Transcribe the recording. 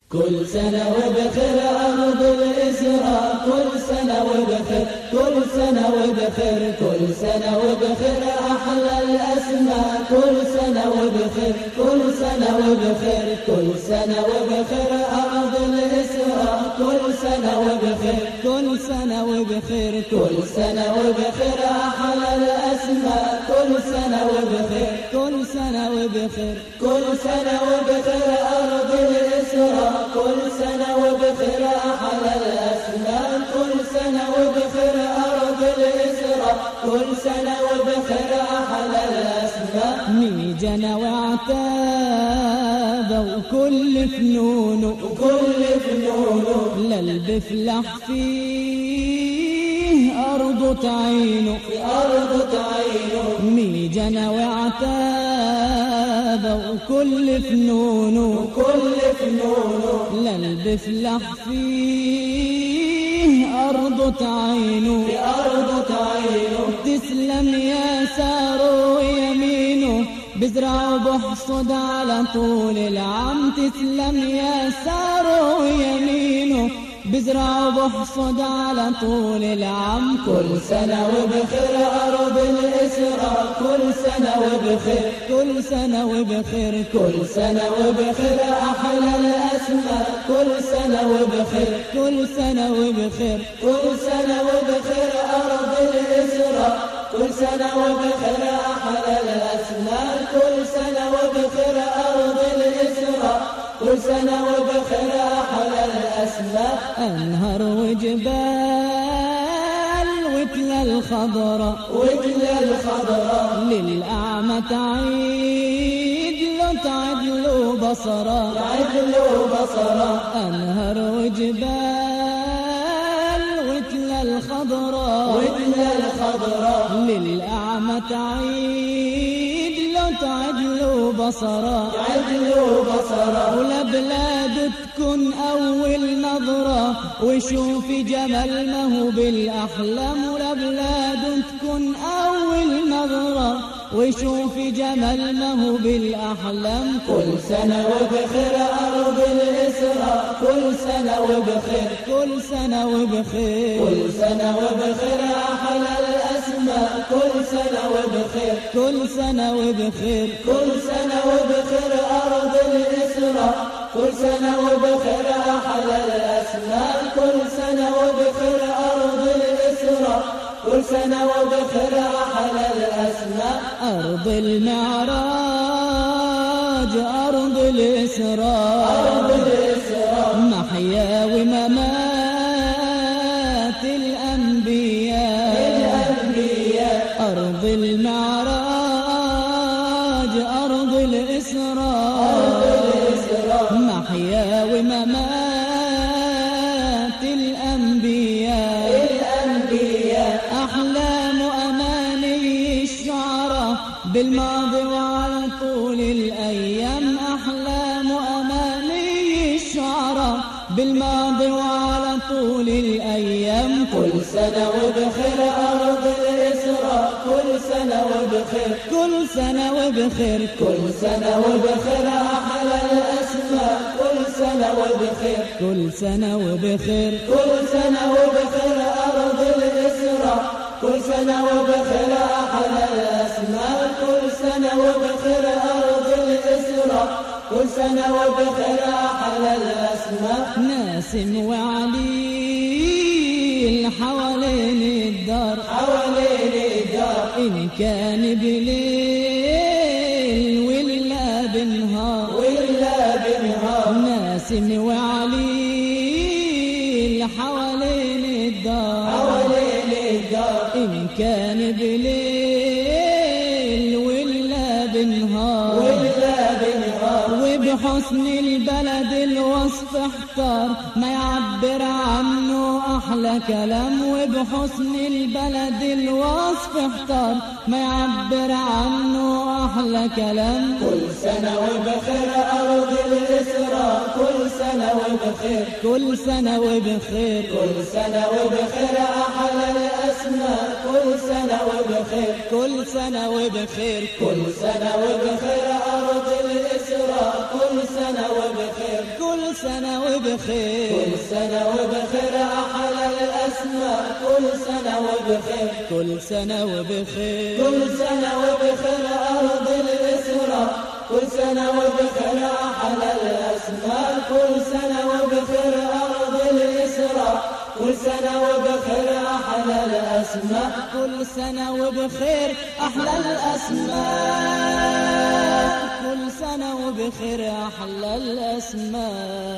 كل سنة وبخير أرض الإسراء، كل سنة وبخير، كل سنة وبخير، كل سنة وبخير أحلى الأسماء، كل سنة وبخير، كل سنة وبخير، كل سنة وبخير أرض الإسراء، كل سنة وبخير، كل سنة وبخير، كل سنة وبخير أحلى الأسماء، كل سنة وبخير، كل سنة وبخير، كل سنة وبخير أرض الإسراء، كل سنة وبخير أحلى الأسماء، كل سنة وبخير أرض الإسراء، كل سنة وبخير أحلى الأسماء. ميجنا وعتابة وكل فنونه، وكل فنونه للبفلح فيه أرضه تعينه، في أرض تعينه. ميجنا وعتابة وكل فنونه، وكل فنونه للبفلح فيه أرضه تعينه، في أرض تعينه. تسلم يساره ويمينه، بزرع وبحصد على طول العام، تسلم يساره ويمينه، بزرع وبحصد على طول العام. كل سنة وبخير أرض الإسراء، كل سنة وبخير، كل سنة وبخير، كل سنة وبخير أحلى الأسماء، كل سنة وبخير، كل سنة وبخير، كل سنة وبخير أرض الإسراء، كل سنة وبخير أحلى الأسماء، كل سنة وبخير أرض الإسراء، كل سنة وبخير أحلى الأسماء. أنهر وجبال وتلى الخضراء، وتلى الخضراء للأعمى تعيد له تعدل بصرا، تعدل بصرا. أنهر وجبال وتلى الخضراء، وتلى الخضراء للأعمى تعيد له تعدل بصرا، تعدل بصرا. ولبلاده تكون أول نظرة وشوفي جمال ما هو بالأحلام، ولبلاده تكون أول نظرة وشوفي جمال ما هو بالأحلام. كل سنة وبخير أرض الإسراء، كل سنة وبخير، كل سنة وبخير، كل سنة وبخير أحلى الأسماء، كل سنة وبخير، كل سنة وبخير، كل سنة وبخير أرض الإسراء، كل سنة وبخير أحلى الأسماء، كل سنة وبخير أرض الإسراء، كل سنة وبخير أحلى الأسماء. أرض المعراج، أرض الإسراء، أرض الإسراء محيا وممات الأنبياء، الأنبياء. أرض المعراج، أرض الإسراء، أرض الإسراء محيا وممات الأنبياء، الأنبياء. أحلام أماني الشعراء بالماضي وعلى طول الأيام، أحلام أماني الشعراء بالماضي وعلى طول الأيام. كل سنة وبخير أرض الإسراء، كل سنة وبخير، كل سنة وبخير، كل سنة وبخير أحلى الأسماء، كل سنة وبخير، كل سنة وبخير، كل سنة وبخير أرض الإسراء، كل سنة وبخير أحلى الأسماء، كل سنة وبخير أرض الإسراء، كل سنة وبخير أحلى الأسماء. ناسم وعليل حوالين الدار، حوالين الدار إن كان بليل ولا بنهار، ولا بنهار. ناسم وعليل حوالين الدار، حوالين الدار إن كان بليل ولا بنهار، ولا بنهار. وبحسن البلد الوصف احتار ما يعبر عنه أحلى كلام، وبحسن البلد الوصف احتار ما يعبر عنه أحلى كلام. كل سنة وبخير أرض الإسراء، كل سنة وبخير، وبخير كل سنة وبخير كل سنة وبخير أحلى الأسماء كل سنة وبخير كل سنة وبخير كل سنة وبخير أرض الإسراء كل سنة وبخير كل سنة وبخير كل سنة وبخير أحلى الأسماء كل سنة وبخير كل سنة وبخير كل سنة وبخير أرض الإسراء كل سنة وبخير أحلى الأسماء كل سنة وبخير أرض الإسراء كل سنة وبخير أحلى الأسماء كل سنة وبخير أحلى الأسماء كل سنة وبخير أحلى الأسماء